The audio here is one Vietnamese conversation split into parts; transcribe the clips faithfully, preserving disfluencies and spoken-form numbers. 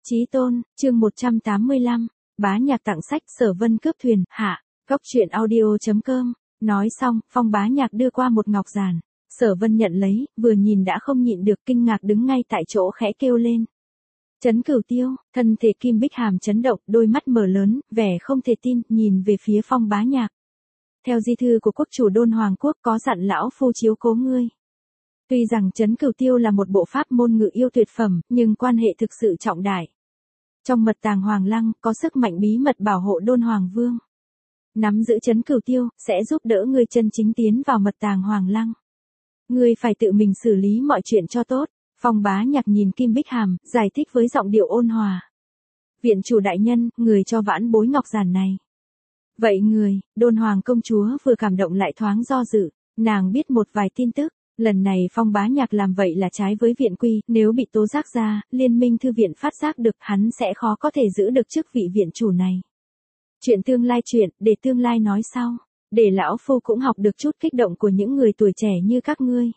Chí Tôn, chương một trăm tám mươi lăm, Bá Nhạc tặng sách Sở Vân cướp thuyền, hạ, góc truyện audio chấm com, nói xong, Phong Bá Nhạc đưa qua một ngọc giản, Sở Vân nhận lấy, vừa nhìn đã không nhịn được kinh ngạc đứng ngay tại chỗ khẽ kêu lên. Trấn Cửu Tiêu, thân thể Kim Bích Hàm chấn động, đôi mắt mở lớn, vẻ không thể tin, nhìn về phía Phong Bá Nhạc. Theo di thư của quốc chủ Đôn Hoàng Quốc có dặn lão phu chiếu cố ngươi. Tuy rằng Trấn Cửu Tiêu là một bộ pháp môn ngự yêu tuyệt phẩm, nhưng quan hệ thực sự trọng đại. Trong mật tàng Hoàng Lăng, có sức mạnh bí mật bảo hộ Đôn Hoàng Vương. Nắm giữ Trấn Cửu Tiêu, sẽ giúp đỡ ngươi chân chính tiến vào mật tàng Hoàng Lăng. Ngươi phải tự mình xử lý mọi chuyện cho tốt. Phong Bá Nhạc nhìn Kim Bích Hàm, giải thích với giọng điệu ôn hòa. Viện chủ đại nhân, người cho vãn bối ngọc giản này. Vậy người, Đôn Hoàng công chúa vừa cảm động lại thoáng do dự, nàng biết một vài tin tức. Lần này Phong Bá Nhạc làm vậy là trái với viện quy, nếu bị tố giác ra, liên minh thư viện phát giác được hắn sẽ khó có thể giữ được chức vị viện chủ này. Chuyện tương lai chuyện, để tương lai nói sau, để lão phu cũng học được chút kích động của những người tuổi trẻ như các ngươi.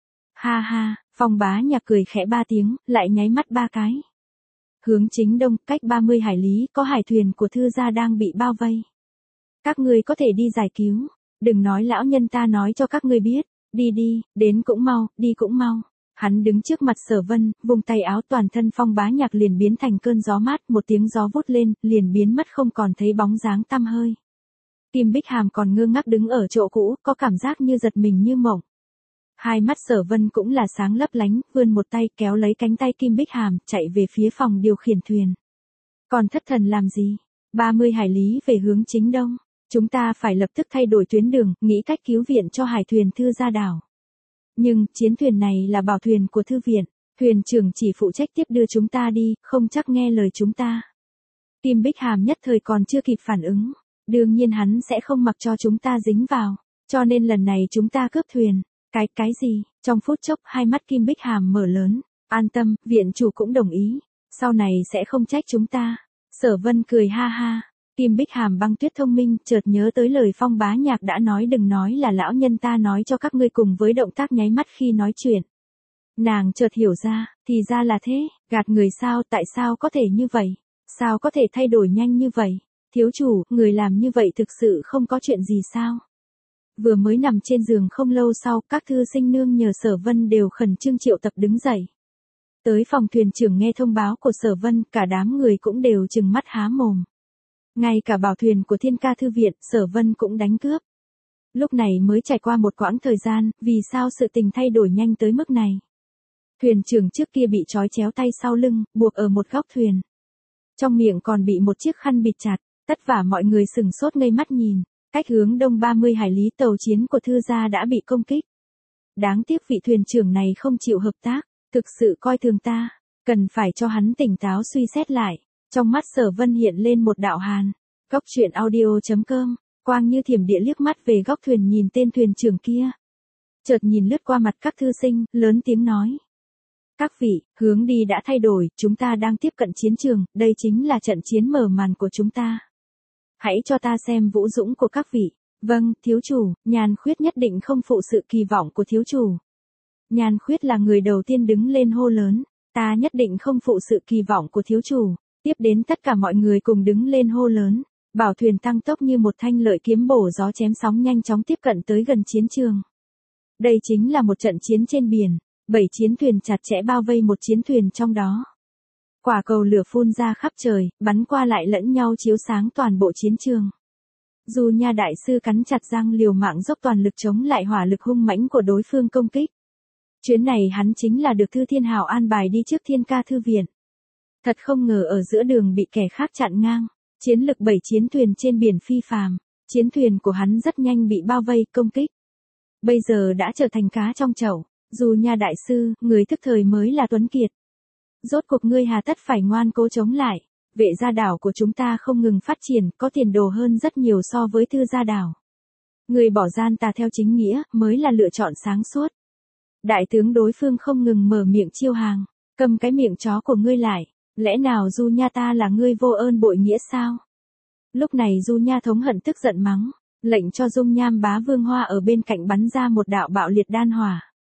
Ha ha, Phong Bá Nhạc cười khẽ ba tiếng, lại nháy mắt ba cái. Hướng chính đông, cách ba mươi hải lý, có hải thuyền của thư gia đang bị bao vây. Các ngươi có thể đi giải cứu, đừng nói lão nhân ta nói cho các ngươi biết. Đi đi, đến cũng mau, đi cũng mau. Hắn đứng trước mặt Sở Vân, vùng tay áo toàn thân Phong Bá Nhạc liền biến thành cơn gió mát, một tiếng gió vút lên, liền biến mất không còn thấy bóng dáng tăm hơi. Kim Bích Hàm còn ngơ ngác đứng ở chỗ cũ, có cảm giác như giật mình như mộng. Hai mắt Sở Vân cũng là sáng lấp lánh, vươn một tay kéo lấy cánh tay Kim Bích Hàm, chạy về phía phòng điều khiển thuyền. Còn thất thần làm gì? ba mươi hải lý về hướng chính đông. Chúng ta phải lập tức thay đổi tuyến đường, nghĩ cách cứu viện cho hải thuyền thư gia đảo. Nhưng, chiến thuyền này là bảo thuyền của thư viện, thuyền trưởng chỉ phụ trách tiếp đưa chúng ta đi, không chắc nghe lời chúng ta. Kim Bích Hàm nhất thời còn chưa kịp phản ứng, đương nhiên hắn sẽ không mặc cho chúng ta dính vào, cho nên lần này chúng ta cướp thuyền. Cái, cái gì? Trong phút chốc hai mắt Kim Bích Hàm mở lớn, an tâm, viện chủ cũng đồng ý, sau này sẽ không trách chúng ta. Sở Vân cười ha ha. Kim Bích Hàm băng tuyết thông minh, chợt nhớ tới lời Phong Bá Nhạc đã nói đừng nói là lão nhân ta nói cho các ngươi cùng với động tác nháy mắt khi nói chuyện. Nàng chợt hiểu ra, thì ra là thế, gạt người sao, tại sao có thể như vậy, sao có thể thay đổi nhanh như vậy, thiếu chủ, người làm như vậy thực sự không có chuyện gì sao. Vừa mới nằm trên giường không lâu sau, các thư sinh nương nhờ Sở Vân đều khẩn trương triệu tập đứng dậy. Tới phòng thuyền trưởng nghe thông báo của Sở Vân, cả đám người cũng đều trừng mắt há mồm. Ngay cả bảo thuyền của Thiên Ca Thư Viện, Sở Vân cũng đánh cướp. Lúc này mới trải qua một quãng thời gian, vì sao sự tình thay đổi nhanh tới mức này. Thuyền trưởng trước kia bị trói chéo tay sau lưng, buộc ở một góc thuyền. Trong miệng còn bị một chiếc khăn bịt chặt, tất cả mọi người sừng sốt ngây mắt nhìn, cách hướng đông ba mươi hải lý tàu chiến của thư gia đã bị công kích. Đáng tiếc vị thuyền trưởng này không chịu hợp tác, thực sự coi thường ta, cần phải cho hắn tỉnh táo suy xét lại. Trong mắt Sở Vân hiện lên một đạo hàn. Góc truyện audio chấm com, quang như thiểm địa liếc mắt về góc thuyền nhìn tên thuyền trưởng kia. Chợt nhìn lướt qua mặt các thư sinh, lớn tiếng nói. Các vị, hướng đi đã thay đổi, chúng ta đang tiếp cận chiến trường, đây chính là trận chiến mở màn của chúng ta. Hãy cho ta xem vũ dũng của các vị. Vâng, thiếu chủ, Nhan Khuyết nhất định không phụ sự kỳ vọng của thiếu chủ. Nhan Khuyết là người đầu tiên đứng lên hô lớn, ta nhất định không phụ sự kỳ vọng của thiếu chủ. Tiếp đến tất cả mọi người cùng đứng lên hô lớn, bảo thuyền tăng tốc như một thanh lợi kiếm bổ gió chém sóng nhanh chóng tiếp cận tới gần chiến trường. Đây chính là một trận chiến trên biển, bảy chiến thuyền chặt chẽ bao vây một chiến thuyền trong đó. Quả cầu lửa phun ra khắp trời, bắn qua lại lẫn nhau chiếu sáng toàn bộ chiến trường. Dù Nha đại sư cắn chặt răng liều mạng dốc toàn lực chống lại hỏa lực hung mãnh của đối phương công kích. Chuyến này hắn chính là được Thư Thiên Hào an bài đi trước Thiên Ca Thư Viện. Thật không ngờ ở giữa đường bị kẻ khác chặn ngang, chiến lực bảy chiến thuyền trên biển phi phàm, chiến thuyền của hắn rất nhanh bị bao vây, công kích. Bây giờ đã trở thành cá trong chậu, dù Nha đại sư, người thức thời mới là tuấn kiệt. Rốt cuộc ngươi hà tất phải ngoan cố chống lại, vệ gia đảo của chúng ta không ngừng phát triển, có tiền đồ hơn rất nhiều so với thư gia đảo. Người bỏ gian tà theo chính nghĩa, mới là lựa chọn sáng suốt. Đại tướng đối phương không ngừng mở miệng chiêu hàng, cầm cái miệng chó của ngươi lại. Lẽ nào Du Nha ta là ngươi vô ơn bội nghĩa sao? Lúc này Du Nha thống hận tức giận mắng, lệnh cho Dung Nham Bá Vương Hoa ở bên cạnh bắn ra một đạo bạo liệt đan hỏa.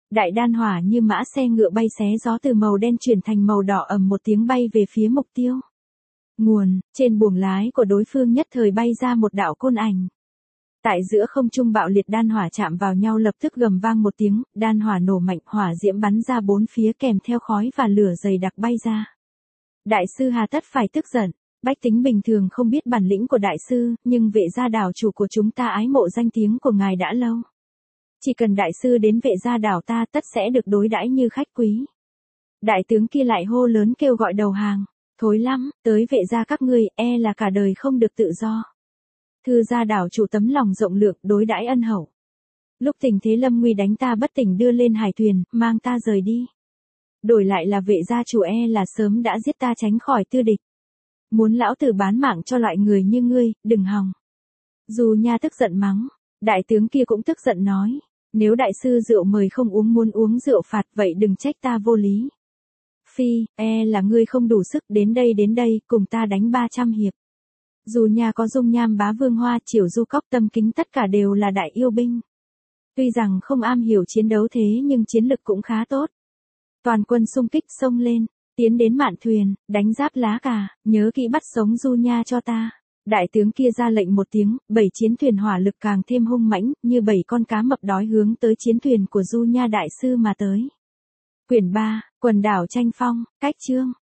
Đại đan hỏa như mã xe ngựa bay xé gió từ màu đen chuyển thành màu đỏ ầm một tiếng bay về phía mục tiêu. Nguồn, trên buồng lái của đối phương nhất thời bay ra một đạo côn ảnh. Tại giữa không trung bạo liệt đan hỏa chạm vào nhau lập tức gầm vang một tiếng, đan hỏa nổ mạnh, hỏa diễm bắn ra bốn phía kèm theo khói và lửa dày đặc bay ra. Đại sư hà tất phải tức giận, bách tính bình thường không biết bản lĩnh của đại sư, nhưng vệ gia đảo chủ của chúng ta ái mộ danh tiếng của ngài đã lâu. Chỉ cần đại sư đến vệ gia đảo ta tất sẽ được đối đãi như khách quý. Đại tướng kia lại hô lớn kêu gọi đầu hàng, thối lắm, tới vệ gia các ngươi e là cả đời không được tự do. Thư gia đảo chủ tấm lòng rộng lượng đối đãi ân hậu. Lúc tình thế lâm nguy đánh ta bất tỉnh đưa lên hải thuyền, mang ta rời đi. Đổi lại là vệ gia chủ e là sớm đã giết ta tránh khỏi tư địch. Muốn lão tử bán mạng cho loại người như ngươi, đừng hòng. Dù nha tức giận mắng, đại tướng kia cũng tức giận nói, nếu đại sư rượu mời không uống muốn uống rượu phạt vậy đừng trách ta vô lý. Phi, e là ngươi không đủ sức đến đây đến đây cùng ta đánh ba trăm hiệp. Dù nhà có dung nham bá vương hoa triều du cốc tâm kính tất cả đều là đại yêu binh. Tuy rằng không am hiểu chiến đấu thế nhưng chiến lực cũng khá tốt. Toàn quân xung kích xông lên, tiến đến mạn thuyền, đánh giáp lá cà, nhớ kỹ bắt sống du nha cho ta. Đại tướng kia ra lệnh một tiếng, bảy chiến thuyền hỏa lực càng thêm hung mãnh, như bảy con cá mập đói hướng tới chiến thuyền của du nha đại sư mà tới. Quyển ba, quần đảo tranh phong, cách chương.